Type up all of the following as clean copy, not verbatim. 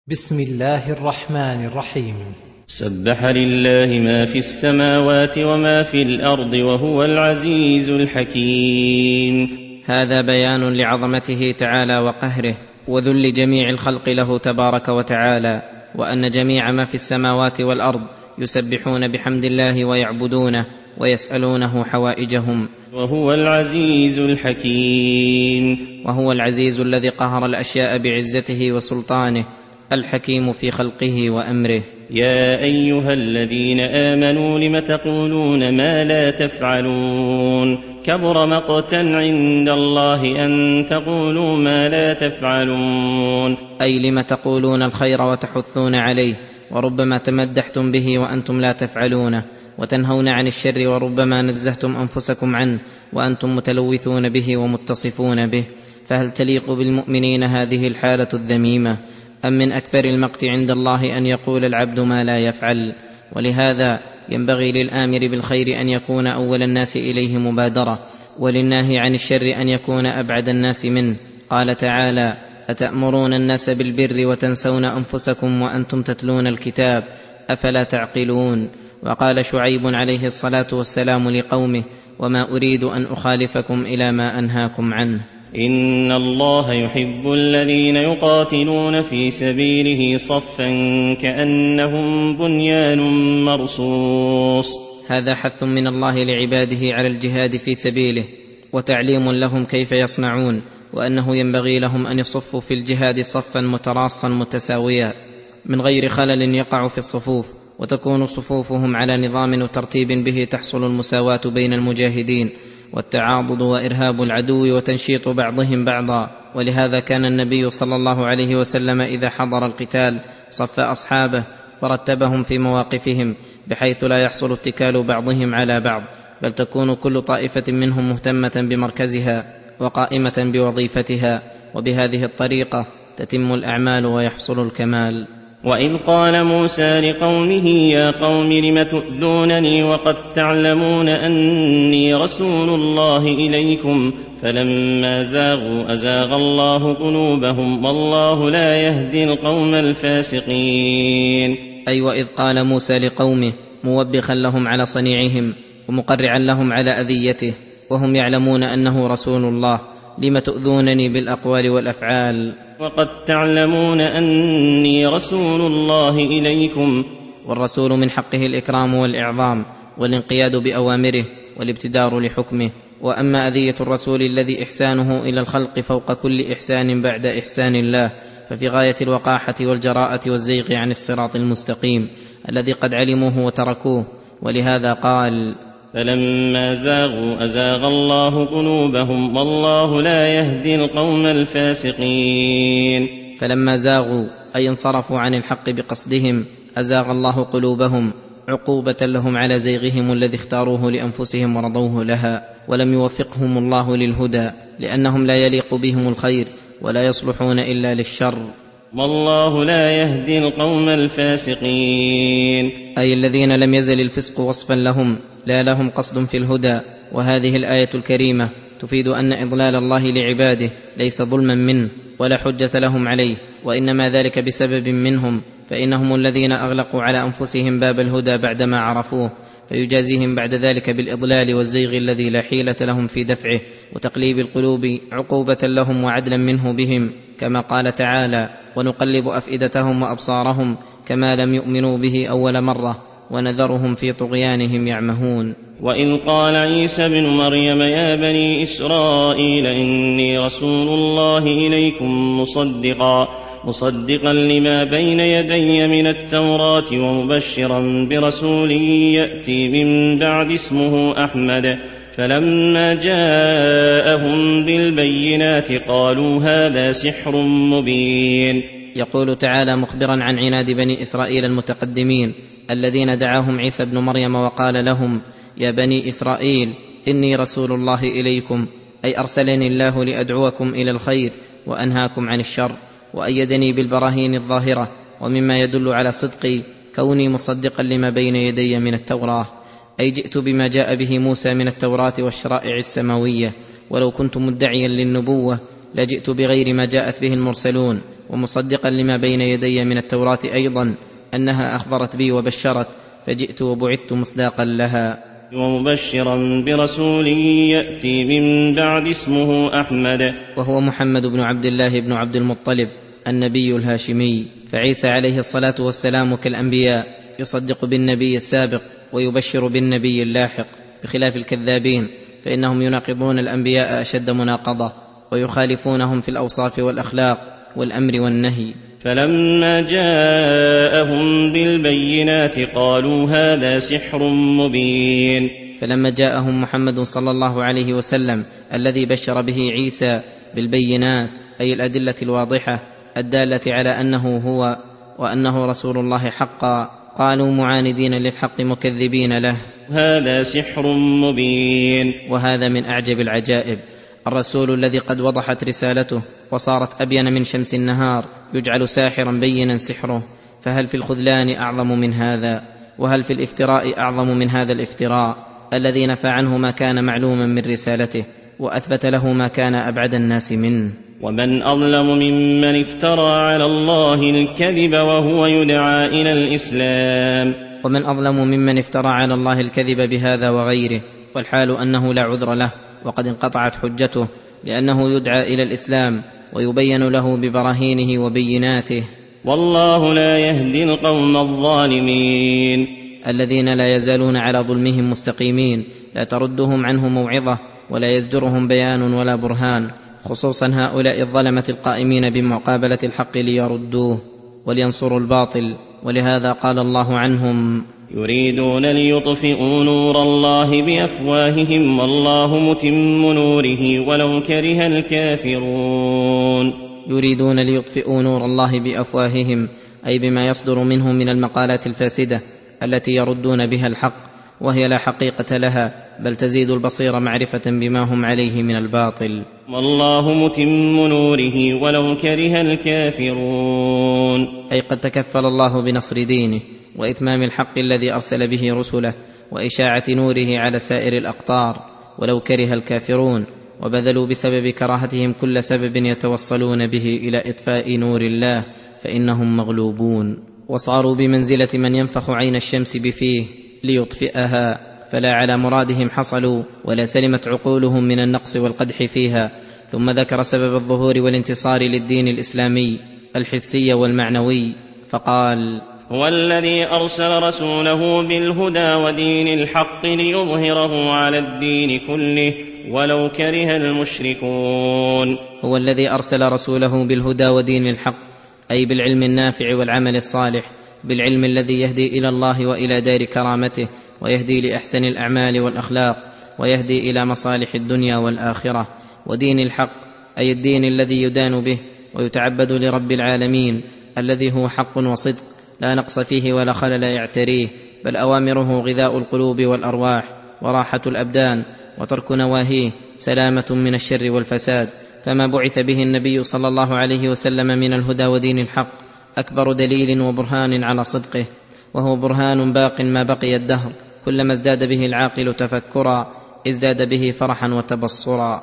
بسم الله الرحمن الرحيم. سبح لله ما في السماوات وما في الأرض وهو العزيز الحكيم. هذا بيان لعظمته تعالى وقهره وذل جميع الخلق له تبارك وتعالى، وأن جميع ما في السماوات والأرض يسبحون بحمد الله ويعبدونه ويسألونه حوائجهم. وهو العزيز الحكيم. وهو العزيز الذي قهر الأشياء بعزته وسلطانه، الحكيم في خلقه وأمره. يا أيها الذين آمنوا لم تقولون ما لا تفعلون، كبر مقتا عند الله أن تقولوا ما لا تفعلون. أي لم تقولون الخير وتحثون عليه، وربما تمدحتم به وأنتم لا تفعلونه، وتنهون عن الشر وربما نزهتم أنفسكم عنه وأنتم متلوثون به ومتصفون به. فهل تليق بالمؤمنين هذه الحالة الذميمة؟ أم من أكبر المقت عند الله أن يقول العبد ما لا يفعل؟ ولهذا ينبغي للآمر بالخير أن يكون أول الناس إليه مبادرة، وللناهي عن الشر أن يكون أبعد الناس منه. قال تعالى: أتأمرون الناس بالبر وتنسون أنفسكم وأنتم تتلون الكتاب أفلا تعقلون. وقال شعيب عليه الصلاة والسلام لقومه: وما أريد أن أخالفكم إلى ما أنهاكم عنه. إن الله يحب الذين يقاتلون في سبيله صفا كأنهم بنيان مرصوص. هذا حث من الله لعباده على الجهاد في سبيله، وتعليم لهم كيف يصنعون، وأنه ينبغي لهم أن يصفوا في الجهاد صفا متراصا متساويا من غير خلل يقع في الصفوف، وتكون صفوفهم على نظام وترتيب به تحصل المساواة بين المجاهدين، والتعاضد وإرهاب العدو وتنشيط بعضهم بعضا. ولهذا كان النبي صلى الله عليه وسلم إذا حضر القتال صف أصحابه ورتبهم في مواقفهم، بحيث لا يحصل اتكال بعضهم على بعض، بل تكون كل طائفة منهم مهتمة بمركزها وقائمة بوظيفتها، وبهذه الطريقة تتم الأعمال ويحصل الكمال. وإذ قال موسى لقومه: يا قوم لم تؤذونني وقد تعلمون أني رسول الله إليكم، فلما زاغوا أزاغ الله قلوبهم والله لا يهدي القوم الفاسقين. أي وإذ قال موسى لقومه موبخا لهم على صنيعهم ومقرعا لهم على أذيته، وهم يعلمون أنه رسول الله: لم تؤذونني بالأقوال والأفعال وقد تعلمون أني رسول الله إليكم. والرسول من حقه الإكرام والإعظام والانقياد بأوامره والابتدار لحكمه. وأما أذية الرسول الذي إحسانه إلى الخلق فوق كل إحسان بعد إحسان الله، ففي غاية الوقاحة والجراءة والزيغ عن الصراط المستقيم الذي قد علموه وتركوه. ولهذا قال: فلما زاغوا أزاغ الله قلوبهم والله لا يهدي القوم الفاسقين. فلما زاغوا أي انصرفوا عن الحق بقصدهم أزاغ الله قلوبهم، عقوبة لهم على زيغهم الذي اختاروه لأنفسهم ورضوه لها، ولم يوفقهم الله للهدى، لأنهم لا يليق بهم الخير ولا يصلحون إلا للشر. والله لا يهدي القوم الفاسقين. أي الذين لم يزل الفسق وصفا لهم، لا لهم قصد في الهدى. وهذه الآية الكريمة تفيد أن إضلال الله لعباده ليس ظلما منه ولا حجة لهم عليه، وإنما ذلك بسبب منهم، فإنهم الذين أغلقوا على أنفسهم باب الهدى بعدما عرفوه، فيجازيهم بعد ذلك بالإضلال والزيغ الذي لا حيلة لهم في دفعه، وتقليب القلوب عقوبة لهم وعدلا منه بهم، كما قال تعالى: ونقلب أفئدتهم وأبصارهم كما لم يؤمنوا به أول مرة ونذرهم في طغيانهم يعمهون. وإذ قال عيسى بن مريم: يا بني إسرائيل إني رسول الله إليكم مصدقا لما بين يدي من التوراة ومبشرا برسول يأتي من بعد اسمه أحمد. فلما جاءهم بالبينات قالوا هذا سحر مبين. يقول تعالى مخبرا عن عناد بني إسرائيل المتقدمين الذين دعاهم عيسى بن مريم وقال لهم: يا بني إسرائيل إني رسول الله إليكم، أي أرسلني الله لأدعوكم إلى الخير وأنهاكم عن الشر، وأيدني بالبراهين الظاهرة، ومما يدل على صدقي كوني مصدقا لما بين يدي من التوراة، أي جئت بما جاء به موسى من التوراة والشرائع السماوية. ولو كنت مدعيا للنبوة لجئت بغير ما جاءت به المرسلون، ومصدقا لما بين يدي من التوراة أيضا أنها أخبرت بي وبشرت، فجئت وبعثت مصداقا لها. ومبشرا برسول يأتي من بعد اسمه أحمد، وهو محمد بن عبد الله بن عبد المطلب النبي الهاشمي. فعيسى عليه الصلاة والسلام كالأنبياء يصدق بالنبي السابق ويبشر بالنبي اللاحق، بخلاف الكذابين فإنهم يناقضون الأنبياء أشد مناقضة ويخالفونهم في الأوصاف والأخلاق والأمر والنهي. فلما جاءهم بالبينات قالوا هذا سحر مبين. فلما جاءهم محمد صلى الله عليه وسلم الذي بشر به عيسى بالبينات، أي الأدلة الواضحة الدالة على أنه هو وأنه رسول الله حقا، قالوا معاندين للحق مكذبين له هذا سحر مبين. وهذا من أعجب العجائب، الرسول الذي قد وضحت رسالته وصارت أبين من شمس النهار يجعل ساحرا بينا سحره، فهل في الخذلان أعظم من هذا؟ وهل في الافتراء أعظم من هذا الافتراء الذي نفى عنه ما كان معلوما من رسالته وأثبت له ما كان أبعد الناس منه؟ ومن أظلم ممن افترى على الله الكذب وهو يدعى إلى الإسلام. ومن أظلم ممن افترى على الله الكذب بهذا وغيره، والحال أنه لا عذر له وقد انقطعت حجته، لأنه يدعى إلى الإسلام ويبين له ببراهينه وبيناته. والله لا يهدي القوم الظالمين، الذين لا يزالون على ظلمهم مستقيمين، لا تردهم عنه موعظة ولا يزجرهم بيان ولا برهان، خصوصا هؤلاء الظلمة القائمين بمقابلة الحق ليردوه ولينصروا الباطل. ولهذا قال الله عنهم يريدون ليطفئوا نور الله بأفواههم والله متم نوره ولو كره الكافرون. يريدون ليطفئوا نور الله بأفواههم، أي بما يصدر منهم من المقالات الفاسدة التي يردون بها الحق، وهي لا حقيقة لها بل تزيد البصير معرفة بما هم عليه من الباطل. والله متم نوره ولو كره الكافرون، أي قد تكفل الله بنصر دينه وإتمام الحق الذي أرسل به رسله وإشاعة نوره على سائر الأقطار ولو كره الكافرون، وبذلوا بسبب كراهتهم كل سبب يتوصلون به إلى إطفاء نور الله، فإنهم مغلوبون، وصاروا بمنزلة من ينفخ عين الشمس بفيه ليطفئها، فلا على مرادهم حصلوا ولا سلمت عقولهم من النقص والقدح فيها. ثم ذكر سبب الظهور والانتصار للدين الإسلامي الحسي والمعنوي، فقال هو الذي أرسل رسوله بالهدى ودين الحق ليظهره على الدين كله ولو كره المشركون. هو الذي أرسل رسوله بالهدى ودين الحق، أي بالعلم النافع والعمل الصالح، بالعلم الذي يهدي إلى الله وإلى دار كرامته، ويهدي لأحسن الأعمال والأخلاق، ويهدي إلى مصالح الدنيا والآخرة، ودين الحق أي الدين الذي يدان به ويتعبد لرب العالمين الذي هو حق وصدق لا نقص فيه ولا خلل يعتريه، بل أوامره غذاء القلوب والأرواح وراحة الأبدان، وترك نواهيه سلامة من الشر والفساد. فما بعث به النبي صلى الله عليه وسلم من الهدى ودين الحق أكبر دليل وبرهان على صدقه، وهو برهان باق ما بقي الدهر، كلما ازداد به العاقل تفكرا ازداد به فرحا وتبصرا.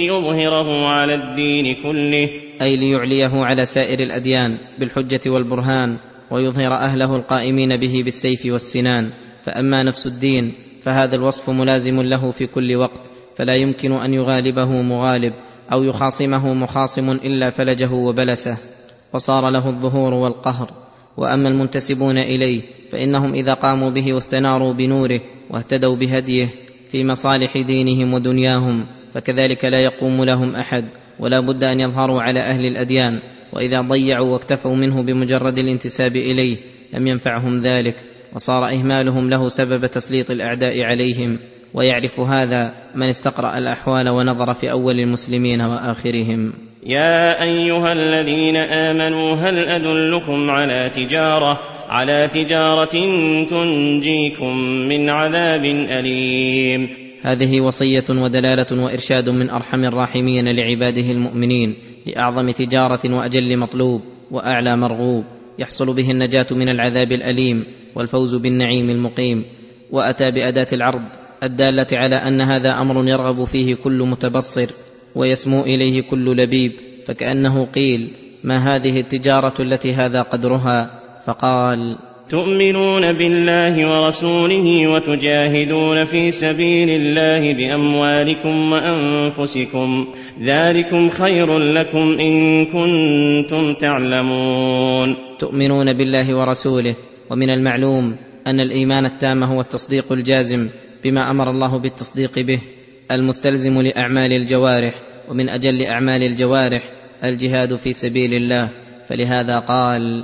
ليظهره على الدين كله، أي ليعليه على سائر الأديان بالحجة والبرهان، ويظهر أهله القائمين به بالسيف والسنان. فأما نفس الدين فهذا الوصف ملازم له في كل وقت، فلا يمكن أن يغالبه مغالب أو يخاصمه مخاصم إلا فلجه وبلسه، وصار له الظهور والقهر. وأما المنتسبون إليه فإنهم إذا قاموا به واستناروا بنوره واهتدوا بهديه في مصالح دينهم ودنياهم فكذلك لا يقوم لهم أحد، ولا بد أن يظهروا على أهل الأديان، وإذا ضيعوا واكتفوا منه بمجرد الانتساب إليه لم ينفعهم ذلك، وصار إهمالهم له سبب تسليط الأعداء عليهم. ويعرف هذا من استقرأ الأحوال ونظر في أول المسلمين وآخرهم. يا أيها الذين آمنوا هل أدلكم على تجارة تنجيكم من عذاب أليم. هذه وصية ودلالة وإرشاد من أرحم الراحمين لعباده المؤمنين لأعظم تجارة وأجل مطلوب وأعلى مرغوب يحصل به النجاة من العذاب الأليم والفوز بالنعيم المقيم. وأتى بأداة العرض الدالة على أن هذا أمر يرغب فيه كل متبصر ويسمو إليه كل لبيب، فكأنه قيل ما هذه التجارة التي هذا قدرها؟ فقال: تؤمنون بالله ورسوله وتجاهدون في سبيل الله بأموالكم وأنفسكم، ذلكم خير لكم إن كنتم تعلمون. تؤمنون بالله ورسوله، ومن المعلوم أن الإيمان التام هو التصديق الجازم بما أمر الله بالتصديق به، المستلزم لأعمال الجوارح، ومن أجل أعمال الجوارح الجهاد في سبيل الله، فلهذا قال: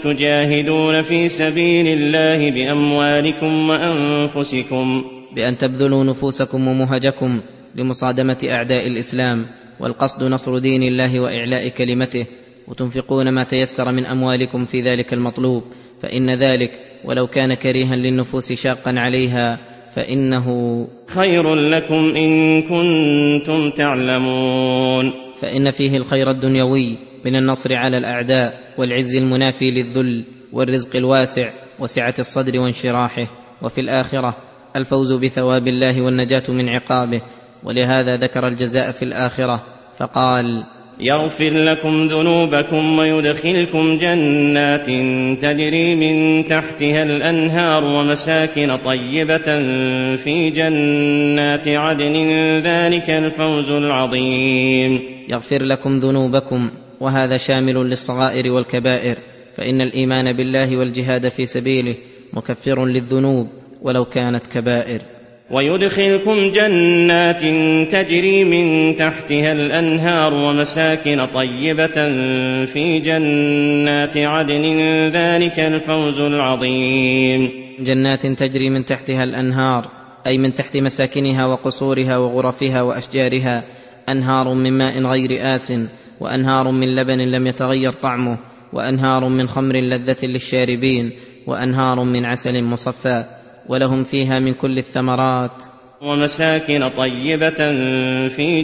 وتجاهدون في سبيل الله بأموالكم وأنفسكم، بأن تبذلوا نفوسكم ومهجكم لمصادمة أعداء الإسلام، والقصد نصر دين الله وإعلاء كلمته، وتنفقون ما تيسر من أموالكم في ذلك المطلوب، فإن ذلك ولو كان كريها للنفوس شاقا عليها فإنه خير لكم إن كنتم تعلمون. فإن فيه الخير الدنيوي من النصر على الأعداء، والعز المنافي للذل، والرزق الواسع، وسعة الصدر وانشراحه، وفي الآخرة الفوز بثواب الله والنجاة من عقابه، ولهذا ذكر الجزاء في الآخرة فقال: يغفر لكم ذنوبكم ويدخلكم جنات تجري من تحتها الأنهار ومساكن طيبة في جنات عدن، ذلك الفوز العظيم. يغفر لكم ذنوبكم، وهذا شامل للصغائر والكبائر، فإن الإيمان بالله والجهاد في سبيله مكفر للذنوب ولو كانت كبائر. ويدخلكم جنات تجري من تحتها الأنهار ومساكن طيبة في جنات عدن، ذلك الفوز العظيم. جنات تجري من تحتها الأنهار، أي من تحت مساكنها وقصورها وغرفها وأشجارها، أنهار من ماء غير آس، وأنهار من لبن لم يتغير طعمه، وأنهار من خمر لذة للشاربين، وأنهار من عسل مصفى، ولهم فيها من كل الثمرات، ومساكن طيبة في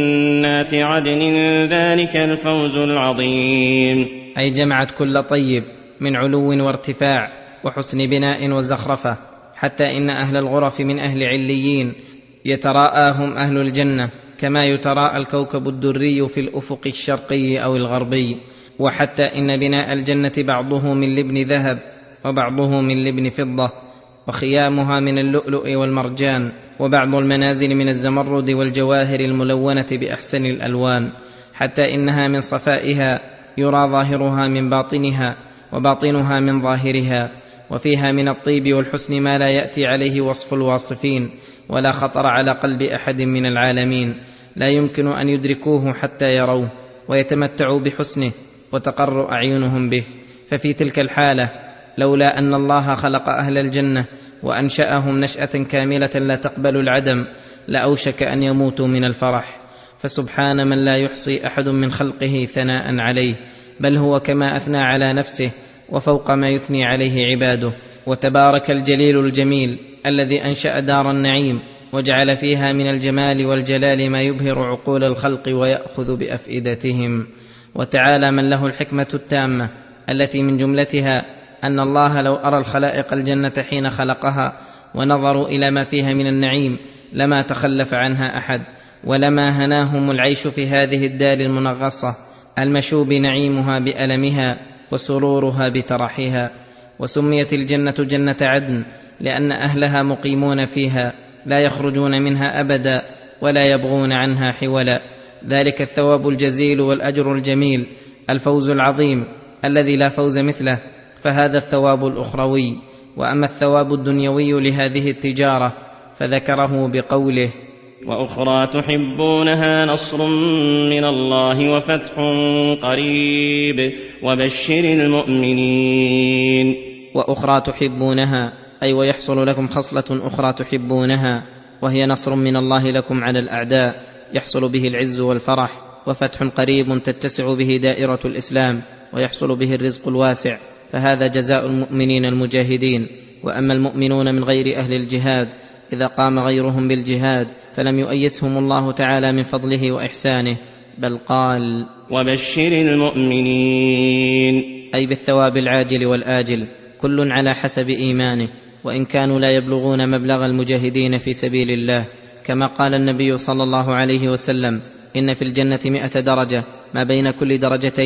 جنات عدن، ذلك الفوز العظيم. أي جمعت كل طيب من علو وارتفاع وحسن بناء وزخرفة، حتى إن أهل الغرف من أهل عليين يتراءاهم أهل الجنة كما يتراءى الكوكب الدري في الأفق الشرقي أو الغربي، وحتى إن بناء الجنة بعضه من لبن ذهب وبعضه من لبن فضة، وخيامها من اللؤلؤ والمرجان، وبعض المنازل من الزمرد والجواهر الملونة بأحسن الألوان، حتى إنها من صفائها يرى ظاهرها من باطنها وباطنها من ظاهرها، وفيها من الطيب والحسن ما لا يأتي عليه وصف الواصفين، ولا خطر على قلب أحد من العالمين، لا يمكن أن يدركوه حتى يروه ويتمتعوا بحسنه وتقر أعينهم به. ففي تلك الحالة لولا أن الله خلق أهل الجنة وأنشأهم نشأة كاملة لا تقبل العدم لأوشك أن يموتوا من الفرح، فسبحان من لا يحصي أحد من خلقه ثناء عليه، بل هو كما أثنى على نفسه وفوق ما يثني عليه عباده. وتبارك الجليل الجميل الذي أنشأ دار النعيم وجعل فيها من الجمال والجلال ما يبهر عقول الخلق ويأخذ بأفئدتهم. وتعالى من له الحكمة التامة التي من جملتها أن الله لو أرى الخلائق الجنة حين خلقها ونظروا إلى ما فيها من النعيم لما تخلف عنها أحد، ولما هناهم العيش في هذه الدار المنغصة المشوب نعيمها بألمها وسرورها بترحها. وسميت الجنة جنة عدن لأن أهلها مقيمون فيها لا يخرجون منها أبدا ولا يبغون عنها حولا، ذلك الثواب الجزيل والأجر الجميل، الفوز العظيم الذي لا فوز مثله، فهذا الثواب الأخروي. وأما الثواب الدنيوي لهذه التجارة فذكره بقوله: وأخرى تحبونها نصر من الله وفتح قريب وبشر المؤمنين. وأخرى تحبونها أي ويحصل لكم خصلة أخرى تحبونها، وهي نصر من الله لكم على الأعداء يحصل به العز والفرح، وفتح قريب تتسع به دائرة الإسلام ويحصل به الرزق الواسع، فهذا جزاء المؤمنين المجاهدين. وأما المؤمنون من غير أهل الجهاد إذا قام غيرهم بالجهاد فلم يؤيسهم الله تعالى من فضله وإحسانه، بل قال: وبشر المؤمنين، أي بالثواب العاجل والآجل، كل على حسب إيمانه، وإن كانوا لا يبلغون مبلغ المجاهدين في سبيل الله، كما قال النبي صلى الله عليه وسلم: إن في الجنة 100 درجة، ما بين كل درجتين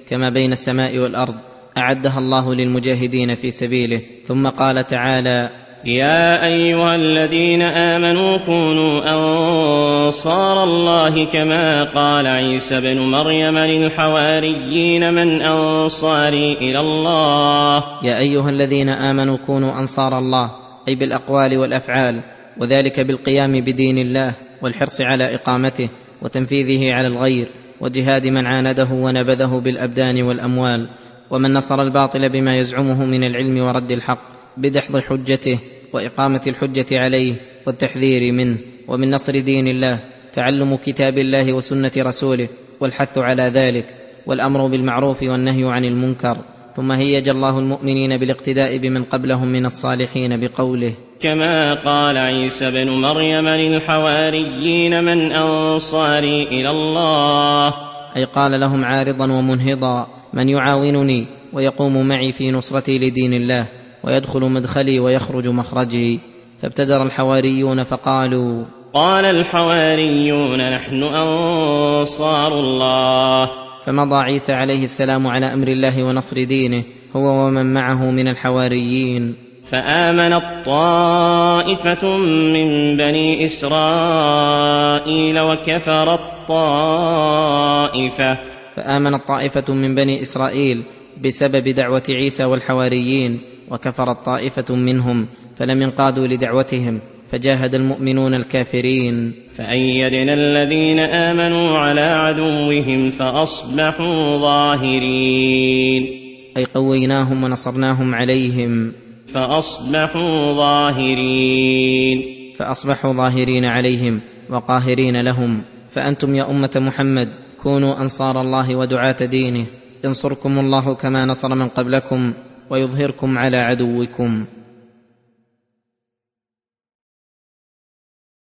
كما بين السماء والأرض أعدها الله للمجاهدين في سبيله. ثم قال تعالى: يا أيها الذين آمنوا كونوا أنصار الله كما قال عيسى بن مريم للحواريين من أنصاري إلى الله. يا أيها الذين آمنوا كونوا أنصار الله، أي بالأقوال والأفعال، وذلك بالقيام بدين الله والحرص على إقامته وتنفيذه على الغير، وجهاد من عانده ونبذه بالأبدان والأموال، ومن نصر الباطل بما يزعمه من العلم ورد الحق بدحض حجته وإقامة الحجة عليه والتحذير منه. ومن نصر دين الله تعلم كتاب الله وسنة رسوله والحث على ذلك، والأمر بالمعروف والنهي عن المنكر. ثم هيج الله المؤمنين بالاقتداء بمن قبلهم من الصالحين بقوله: كما قال عيسى بن مريم للحواريين من أنصاري إلى الله، أي قال لهم عارضا ومنهضا: من يعاونني ويقوم معي في نصرتي لدين الله ويدخل مدخلي ويخرج مخرجي. فابتدر الحواريون فقالوا: قال الحواريون نحن أنصار الله. فمضى عيسى عليه السلام على أمر الله ونصر دينه هو ومن معه من الحواريين. فآمنت طائفة من بني إسرائيل وكفرت طائفة. فآمنت طائفة من بني إسرائيل بسبب دعوة عيسى والحواريين، وكفرت طائفة منهم فلم ينقادوا لدعوتهم، فجاهد المؤمنون الكافرين. فأيدنا الذين آمنوا على عدوهم فأصبحوا ظاهرين، أي قويناهم ونصرناهم عليهم. فأصبحوا ظاهرين عليهم وقاهرين لهم. فأنتم يا أمة محمد كونوا أنصار الله ودعاة دينه، ينصركم الله كما نصر من قبلكم ويظهركم على عدوكم.